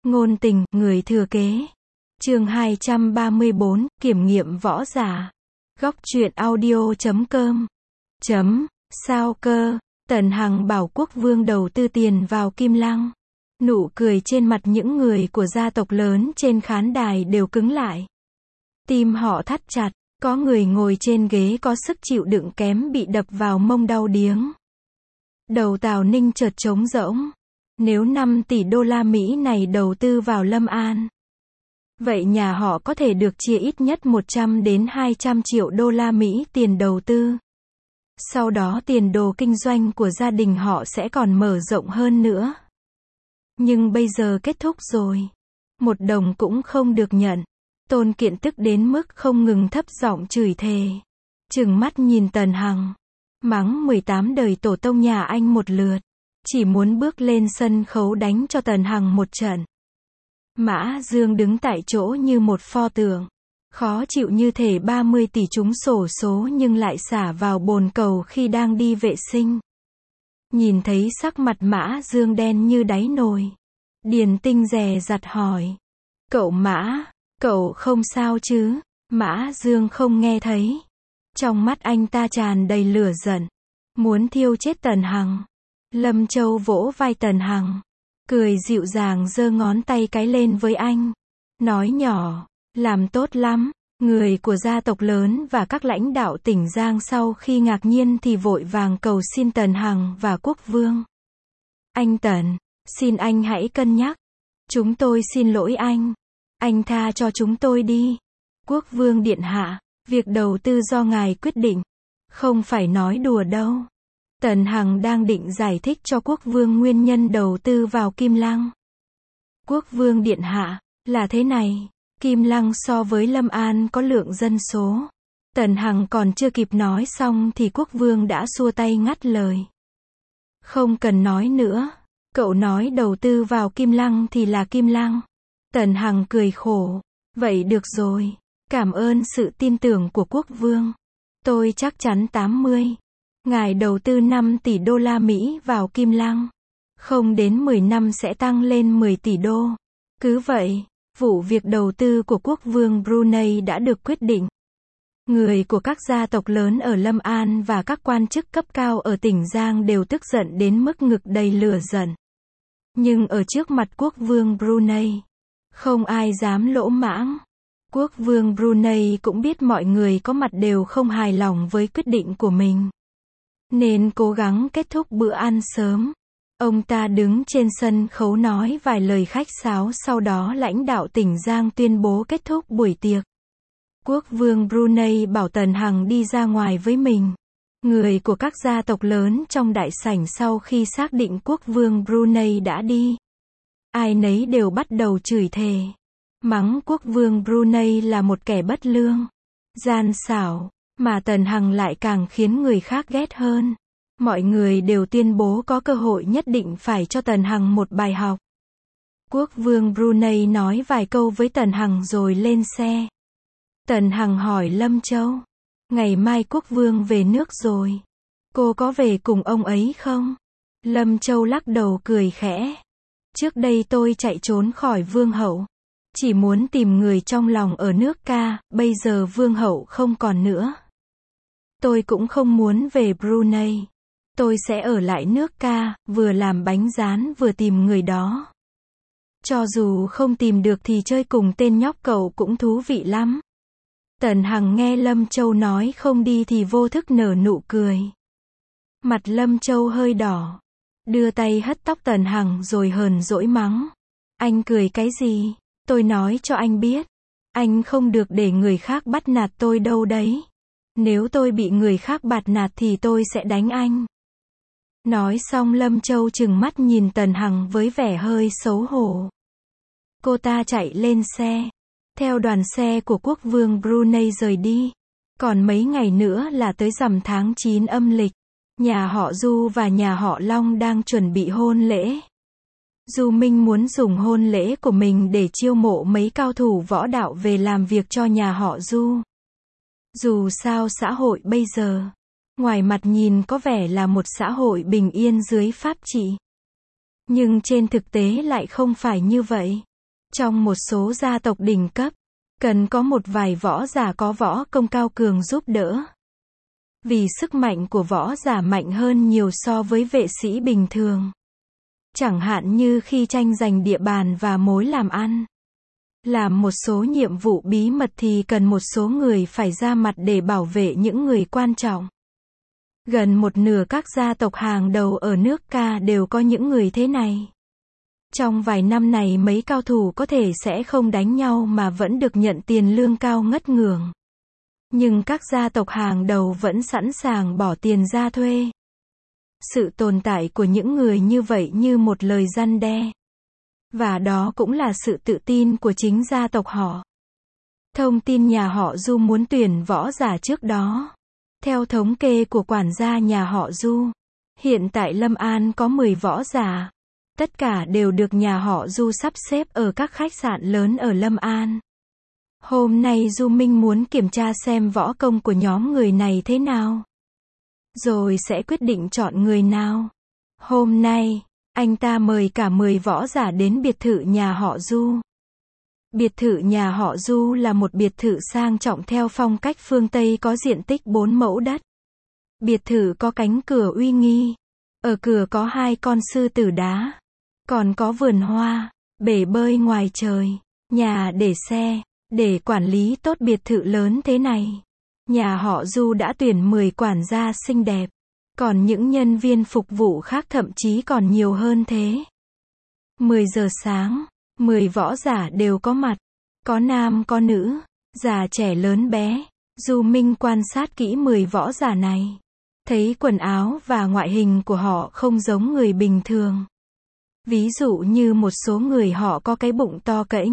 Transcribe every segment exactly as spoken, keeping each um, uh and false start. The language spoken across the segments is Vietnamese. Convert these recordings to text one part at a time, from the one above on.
Ngôn tình, người thừa kế. Chương hai trăm ba mươi bốn, kiểm nghiệm võ giả. Góc truyện audio chấm com. Chấm, sao cơ, Tần Hằng bảo Quốc Vương đầu tư tiền vào Kim Lăng. Nụ cười trên mặt những người của gia tộc lớn trên khán đài đều cứng lại. Tim họ thắt chặt, có người ngồi trên ghế có sức chịu đựng kém bị đập vào mông đau điếng. Đầu Tào Ninh chợt trống rỗng. Nếu năm tỷ đô la Mỹ này đầu tư vào Lâm An, vậy nhà họ có thể được chia ít nhất một trăm đến hai trăm triệu đô la Mỹ tiền đầu tư. Sau đó tiền đồ kinh doanh của gia đình họ sẽ còn mở rộng hơn nữa. Nhưng bây giờ kết thúc rồi. Một đồng cũng không được nhận. Tôn Kiện tức đến mức không ngừng thấp giọng chửi thề. Trừng mắt nhìn Tần Hằng. Mắng mười tám đời tổ tông nhà anh một lượt. Chỉ muốn bước lên sân khấu đánh cho Tần Hằng một trận. Mã Dương đứng tại chỗ như một pho tượng. Khó chịu như thể ba mươi tỷ trúng xổ số nhưng lại xả vào bồn cầu khi đang đi vệ sinh. Nhìn thấy sắc mặt Mã Dương đen như đáy nồi. Điền Tinh dè dặt hỏi. Cậu Mã, cậu không sao chứ? Mã Dương không nghe thấy. Trong mắt anh ta tràn đầy lửa giận. Muốn thiêu chết Tần Hằng. Lâm Châu vỗ vai Tần Hằng. Cười dịu dàng giơ ngón tay cái lên với anh. Nói nhỏ, làm tốt lắm. Người của gia tộc lớn và các lãnh đạo tỉnh Giang sau khi ngạc nhiên thì vội vàng cầu xin Tần Hằng và Quốc Vương. Anh Tần, xin anh hãy cân nhắc. Chúng tôi xin lỗi anh. Anh tha cho chúng tôi đi. Quốc Vương điện hạ, việc đầu tư do ngài quyết định. Không phải nói đùa đâu. Tần Hằng đang định giải thích cho Quốc Vương nguyên nhân đầu tư vào Kim Lăng. Quốc Vương điện hạ, là thế này. Kim Lăng so với Lâm An có lượng dân số. Tần Hằng còn chưa kịp nói xong thì Quốc Vương đã xua tay ngắt lời. Không cần nói nữa. Cậu nói đầu tư vào Kim Lăng thì là Kim Lăng. Tần Hằng cười khổ. Vậy được rồi. Cảm ơn sự tin tưởng của Quốc Vương. Tôi chắc chắn tám mươi. Ngài đầu tư năm tỷ đô la Mỹ vào Kim Lăng. Không đến mười năm sẽ tăng lên mười tỷ đô. Cứ vậy, vụ việc đầu tư của Quốc Vương Brunei đã được quyết định. Người của các gia tộc lớn ở Lâm An và các quan chức cấp cao ở tỉnh Giang đều tức giận đến mức ngực đầy lửa giận. Nhưng ở trước mặt Quốc Vương Brunei, không ai dám lỗ mãng. Quốc Vương Brunei cũng biết mọi người có mặt đều không hài lòng với quyết định của mình. Nên cố gắng kết thúc bữa ăn sớm. Ông ta đứng trên sân khấu nói vài lời khách sáo, sau đó lãnh đạo tỉnh Giang tuyên bố kết thúc buổi tiệc. Quốc Vương Brunei bảo Tần Hằng đi ra ngoài với mình. Người của các gia tộc lớn trong đại sảnh sau khi xác định Quốc Vương Brunei đã đi, ai nấy đều bắt đầu chửi thề. Mắng Quốc Vương Brunei là một kẻ bất lương, gian xảo. Mà Tần Hằng lại càng khiến người khác ghét hơn. Mọi người đều tuyên bố có cơ hội nhất định phải cho Tần Hằng một bài học. Quốc Vương Brunei nói vài câu với Tần Hằng rồi lên xe. Tần Hằng hỏi Lâm Châu. Ngày mai Quốc Vương về nước rồi. Cô có về cùng ông ấy không? Lâm Châu lắc đầu cười khẽ. Trước đây tôi chạy trốn khỏi Vương hậu. Chỉ muốn tìm người trong lòng ở nước ca, bây giờ Vương hậu không còn nữa. Tôi cũng không muốn về Brunei. Tôi sẽ ở lại nước ca, vừa làm bánh rán vừa tìm người đó. Cho dù không tìm được thì chơi cùng tên nhóc cậu cũng thú vị lắm. Tần Hằng nghe Lâm Châu nói không đi thì vô thức nở nụ cười. Mặt Lâm Châu hơi đỏ. Đưa tay hất tóc Tần Hằng rồi hờn dỗi mắng. Anh cười cái gì? Tôi nói cho anh biết. Anh không được để người khác bắt nạt tôi đâu đấy. Nếu tôi bị người khác bắt nạt thì tôi sẽ đánh anh. Nói xong Lâm Châu trừng mắt nhìn Tần Hằng với vẻ hơi xấu hổ. Cô ta chạy lên xe. Theo đoàn xe của Quốc Vương Brunei rời đi. Còn mấy ngày nữa là tới rằm tháng chín âm lịch. Nhà họ Du và nhà họ Long đang chuẩn bị hôn lễ. Du Minh muốn dùng hôn lễ của mình để chiêu mộ mấy cao thủ võ đạo về làm việc cho nhà họ Du. Dù sao xã hội bây giờ, ngoài mặt nhìn có vẻ là một xã hội bình yên dưới pháp trị. Nhưng trên thực tế lại không phải như vậy. Trong một số gia tộc đỉnh cấp, cần có một vài võ giả có võ công cao cường giúp đỡ. Vì sức mạnh của võ giả mạnh hơn nhiều so với vệ sĩ bình thường. Chẳng hạn như khi tranh giành địa bàn và mối làm ăn. Làm một số nhiệm vụ bí mật thì cần một số người phải ra mặt để bảo vệ những người quan trọng. Gần một nửa các gia tộc hàng đầu ở nước Ca đều có những người thế này. Trong vài năm này mấy cao thủ có thể sẽ không đánh nhau mà vẫn được nhận tiền lương cao ngất ngưởng. Nhưng các gia tộc hàng đầu vẫn sẵn sàng bỏ tiền ra thuê. Sự tồn tại của những người như vậy như một lời răn đe. Và đó cũng là sự tự tin của chính gia tộc họ. Thông tin nhà họ Du muốn tuyển võ giả trước đó. Theo thống kê của quản gia nhà họ Du, hiện tại Lâm An có mười võ giả. Tất cả đều được nhà họ Du sắp xếp ở các khách sạn lớn ở Lâm An. Hôm nay Du Minh muốn kiểm tra xem võ công của nhóm người này thế nào. Rồi sẽ quyết định chọn người nào. Hôm nay, anh ta mời cả mười võ giả đến biệt thự nhà họ Du. Biệt thự nhà họ Du là một biệt thự sang trọng theo phong cách phương Tây có diện tích bốn mẫu đất. Biệt thự có cánh cửa uy nghi. Ở cửa có hai con sư tử đá. Còn có vườn hoa, bể bơi ngoài trời, nhà để xe. Để quản lý tốt biệt thự lớn thế này, nhà họ Du đã tuyển mười quản gia xinh đẹp. Còn những nhân viên phục vụ khác thậm chí còn nhiều hơn thế. mười giờ sáng, mười võ giả đều có mặt. Có nam có nữ, già trẻ lớn bé. Du Minh quan sát kỹ mười võ giả này. Thấy quần áo và ngoại hình của họ không giống người bình thường. Ví dụ như một số người họ có cái bụng to cẫnh.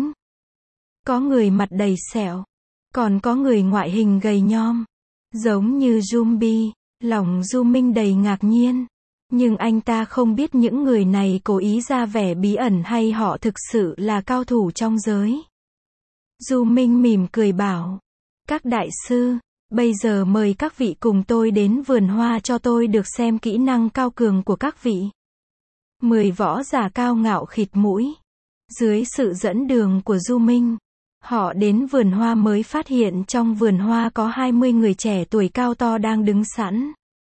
Có người mặt đầy sẹo. Còn có người ngoại hình gầy nhom. Giống như zombie. Lòng Du Minh đầy ngạc nhiên. Nhưng anh ta không biết những người này cố ý ra vẻ bí ẩn hay họ thực sự là cao thủ trong giới. Du Minh mỉm cười bảo. Các đại sư, bây giờ mời các vị cùng tôi đến vườn hoa cho tôi được xem kỹ năng cao cường của các vị. Mười võ giả cao ngạo khịt mũi. Dưới sự dẫn đường của Du Minh, họ đến vườn hoa mới phát hiện trong vườn hoa có hai mươi người trẻ tuổi cao to đang đứng sẵn.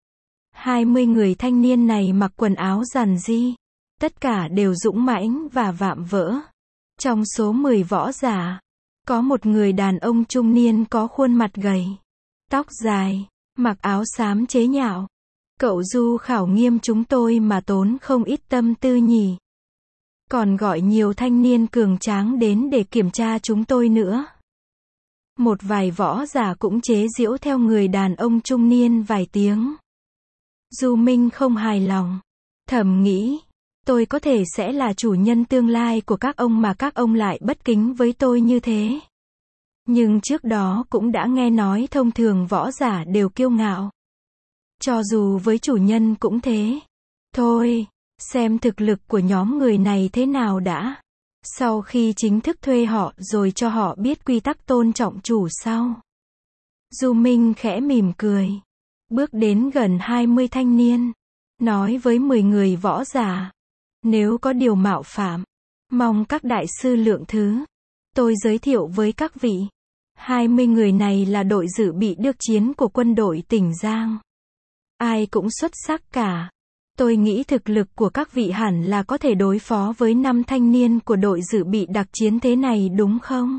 hai mươi người thanh niên này mặc quần áo giản dị. Tất cả đều dũng mãnh và vạm vỡ. Trong số mười võ giả, có một người đàn ông trung niên có khuôn mặt gầy, tóc dài, mặc áo xám chế nhạo. Cậu Du khảo nghiêm chúng tôi mà tốn không ít tâm tư nhỉ. Còn gọi nhiều thanh niên cường tráng đến để kiểm tra chúng tôi nữa. Một vài võ giả cũng chế giễu theo người đàn ông trung niên vài tiếng. Du Minh không hài lòng. Thầm nghĩ, tôi có thể sẽ là chủ nhân tương lai của các ông mà các ông lại bất kính với tôi như thế. Nhưng trước đó cũng đã nghe nói thông thường võ giả đều kiêu ngạo. Cho dù với chủ nhân cũng thế. Thôi, xem thực lực của nhóm người này thế nào đã. Sau khi chính thức thuê họ rồi cho họ biết quy tắc tôn trọng chủ sau. Du Minh khẽ mỉm cười. Bước đến gần hai mươi thanh niên. Nói với mười người võ giả. Nếu có điều mạo phạm, mong các đại sư lượng thứ. Tôi giới thiệu với các vị. hai mươi người này là đội dự bị được chiến của quân đội tỉnh Giang. Ai cũng xuất sắc cả. Tôi nghĩ thực lực của các vị hẳn là có thể đối phó với năm thanh niên của đội dự bị đặc chiến thế này đúng không?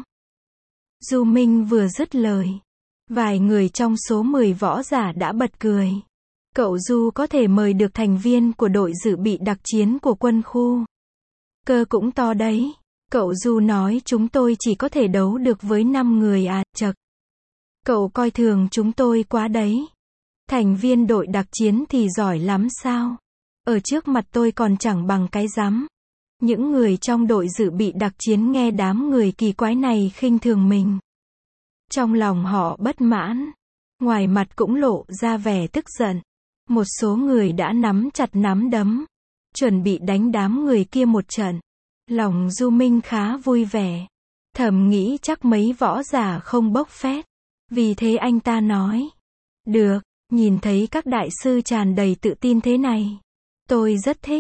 Du Minh vừa dứt lời. Vài người trong số mười võ giả đã bật cười. Cậu Du có thể mời được thành viên của đội dự bị đặc chiến của quân khu. Cơ cũng to đấy. Cậu Du nói chúng tôi chỉ có thể đấu được với năm người à, chậc. Cậu coi thường chúng tôi quá đấy. Thành viên đội đặc chiến thì giỏi lắm sao? Ở trước mặt tôi còn chẳng bằng cái rắm. Những người trong đội dự bị đặc chiến nghe đám người kỳ quái này khinh thường mình. Trong lòng họ bất mãn. Ngoài mặt cũng lộ ra vẻ tức giận. Một số người đã nắm chặt nắm đấm. Chuẩn bị đánh đám người kia một trận. Lòng Du Minh khá vui vẻ. Thầm nghĩ chắc mấy võ giả không bốc phét. Vì thế anh ta nói. Được, nhìn thấy các đại sư tràn đầy tự tin thế này. Tôi rất thích.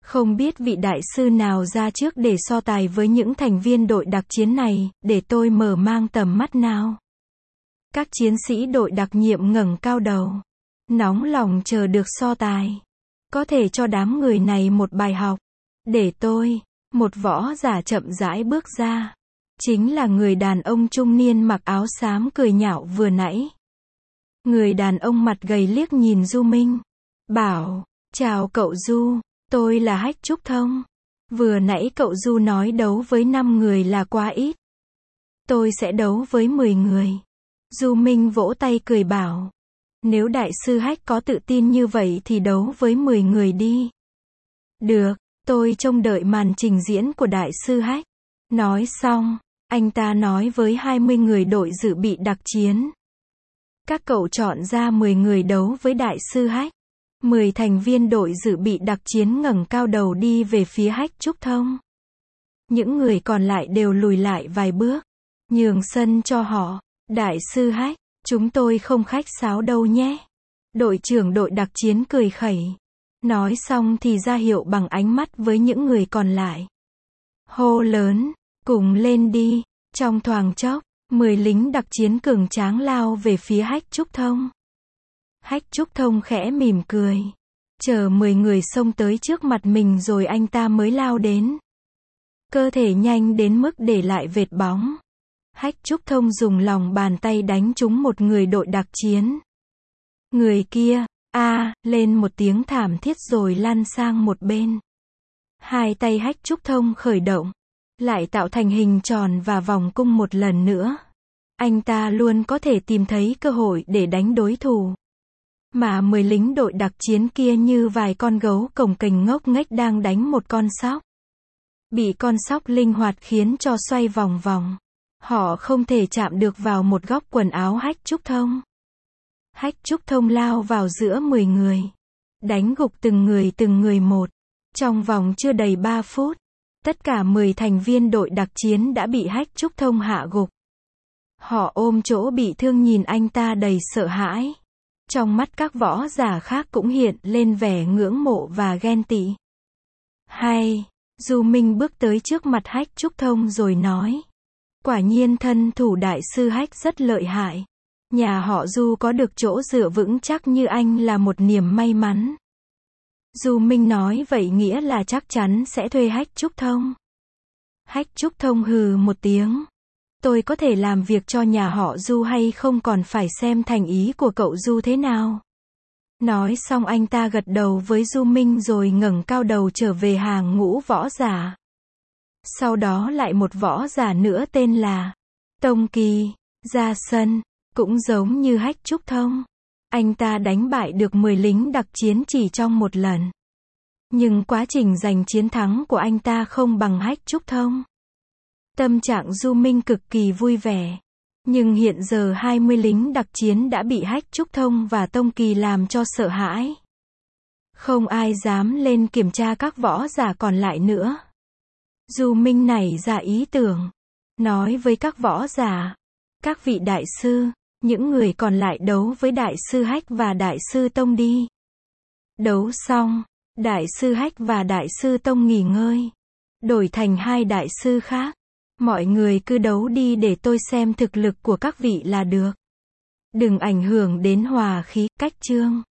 Không biết vị đại sư nào ra trước để so tài với những thành viên đội đặc chiến này, để tôi mở mang tầm mắt nào. Các chiến sĩ đội đặc nhiệm ngẩng cao đầu, nóng lòng chờ được so tài. Có thể cho đám người này một bài học. Để tôi, một võ giả chậm rãi bước ra. Chính là người đàn ông trung niên mặc áo xám cười nhạo vừa nãy. Người đàn ông mặt gầy liếc nhìn Du Minh. Bảo, chào cậu Du, tôi là Hách Trúc Thông. Vừa nãy cậu Du nói đấu với năm người là quá ít. Tôi sẽ đấu với mười người. Du Minh vỗ tay cười bảo. Nếu đại sư Hách có tự tin như vậy thì đấu với mười người đi. Được, tôi trông đợi màn trình diễn của đại sư Hách. Nói xong, anh ta nói với hai mươi người đội dự bị đặc chiến. Các cậu chọn ra mười người đấu với đại sư Hách. mười thành viên đội dự bị đặc chiến ngẩng cao đầu đi về phía Hách Trúc Thông. Những người còn lại đều lùi lại vài bước, nhường sân cho họ. Đại sư Hách, chúng tôi không khách sáo đâu nhé. Đội trưởng đội đặc chiến cười khẩy. Nói xong thì ra hiệu bằng ánh mắt với những người còn lại. Hô lớn, cùng lên đi. Trong thoáng chốc, mười lính đặc chiến cường tráng lao về phía Hách Trúc Thông. Hách Trúc Thông khẽ mỉm cười. Chờ mười người xông tới trước mặt mình rồi anh ta mới lao đến. Cơ thể nhanh đến mức để lại vệt bóng. Hách Trúc Thông dùng lòng bàn tay đánh trúng một người đội đặc chiến. Người kia, a, à, lên một tiếng thảm thiết rồi lăn sang một bên. Hai tay Hách Trúc Thông khởi động, lại tạo thành hình tròn và vòng cung một lần nữa. Anh ta luôn có thể tìm thấy cơ hội để đánh đối thủ. Mà mười lính đội đặc chiến kia như vài con gấu cồng kềnh ngốc nghếch đang đánh một con sóc. Bị con sóc linh hoạt khiến cho xoay vòng vòng. Họ không thể chạm được vào một góc quần áo Hách Trúc Thông. Hách Trúc Thông lao vào giữa mười người. Đánh gục từng người từng người một. Trong vòng chưa đầy ba phút, tất cả mười thành viên đội đặc chiến đã bị Hách Trúc Thông hạ gục. Họ ôm chỗ bị thương nhìn anh ta đầy sợ hãi. Trong mắt các võ giả khác cũng hiện lên vẻ ngưỡng mộ và ghen tị. Hay, Du Minh bước tới trước mặt Hách Trúc Thông rồi nói. Quả nhiên thân thủ đại sư Hách rất lợi hại. Nhà họ Du có được chỗ dựa vững chắc như anh là một niềm may mắn. Du Minh nói vậy nghĩa là chắc chắn sẽ thuê Hách Trúc Thông. Hách Trúc Thông hừ một tiếng. Tôi có thể làm việc cho nhà họ Du hay không còn phải xem thành ý của cậu Du thế nào. Nói xong anh ta gật đầu với Du Minh rồi ngẩng cao đầu trở về hàng ngũ võ giả. Sau đó lại một võ giả nữa tên là Tông Kỳ, ra sân, cũng giống như Hách Trúc Thông. Anh ta đánh bại được mười lính đặc chiến chỉ trong một lần. Nhưng quá trình giành chiến thắng của anh ta không bằng Hách Trúc Thông. Tâm trạng Du Minh cực kỳ vui vẻ. Nhưng hiện giờ hai mươi lính đặc chiến đã bị Hách Trúc Thông và Tông Kỳ làm cho sợ hãi. Không ai dám lên kiểm tra các võ giả còn lại nữa. Du Minh nảy ra ý tưởng. Nói với các võ giả. Các vị đại sư, những người còn lại đấu với đại sư Hách và đại sư Tông đi. Đấu xong, đại sư Hách và đại sư Tông nghỉ ngơi. Đổi thành hai đại sư khác. Mọi người cứ đấu đi để tôi xem thực lực của các vị là được. Đừng ảnh hưởng đến hòa khí, cách chương.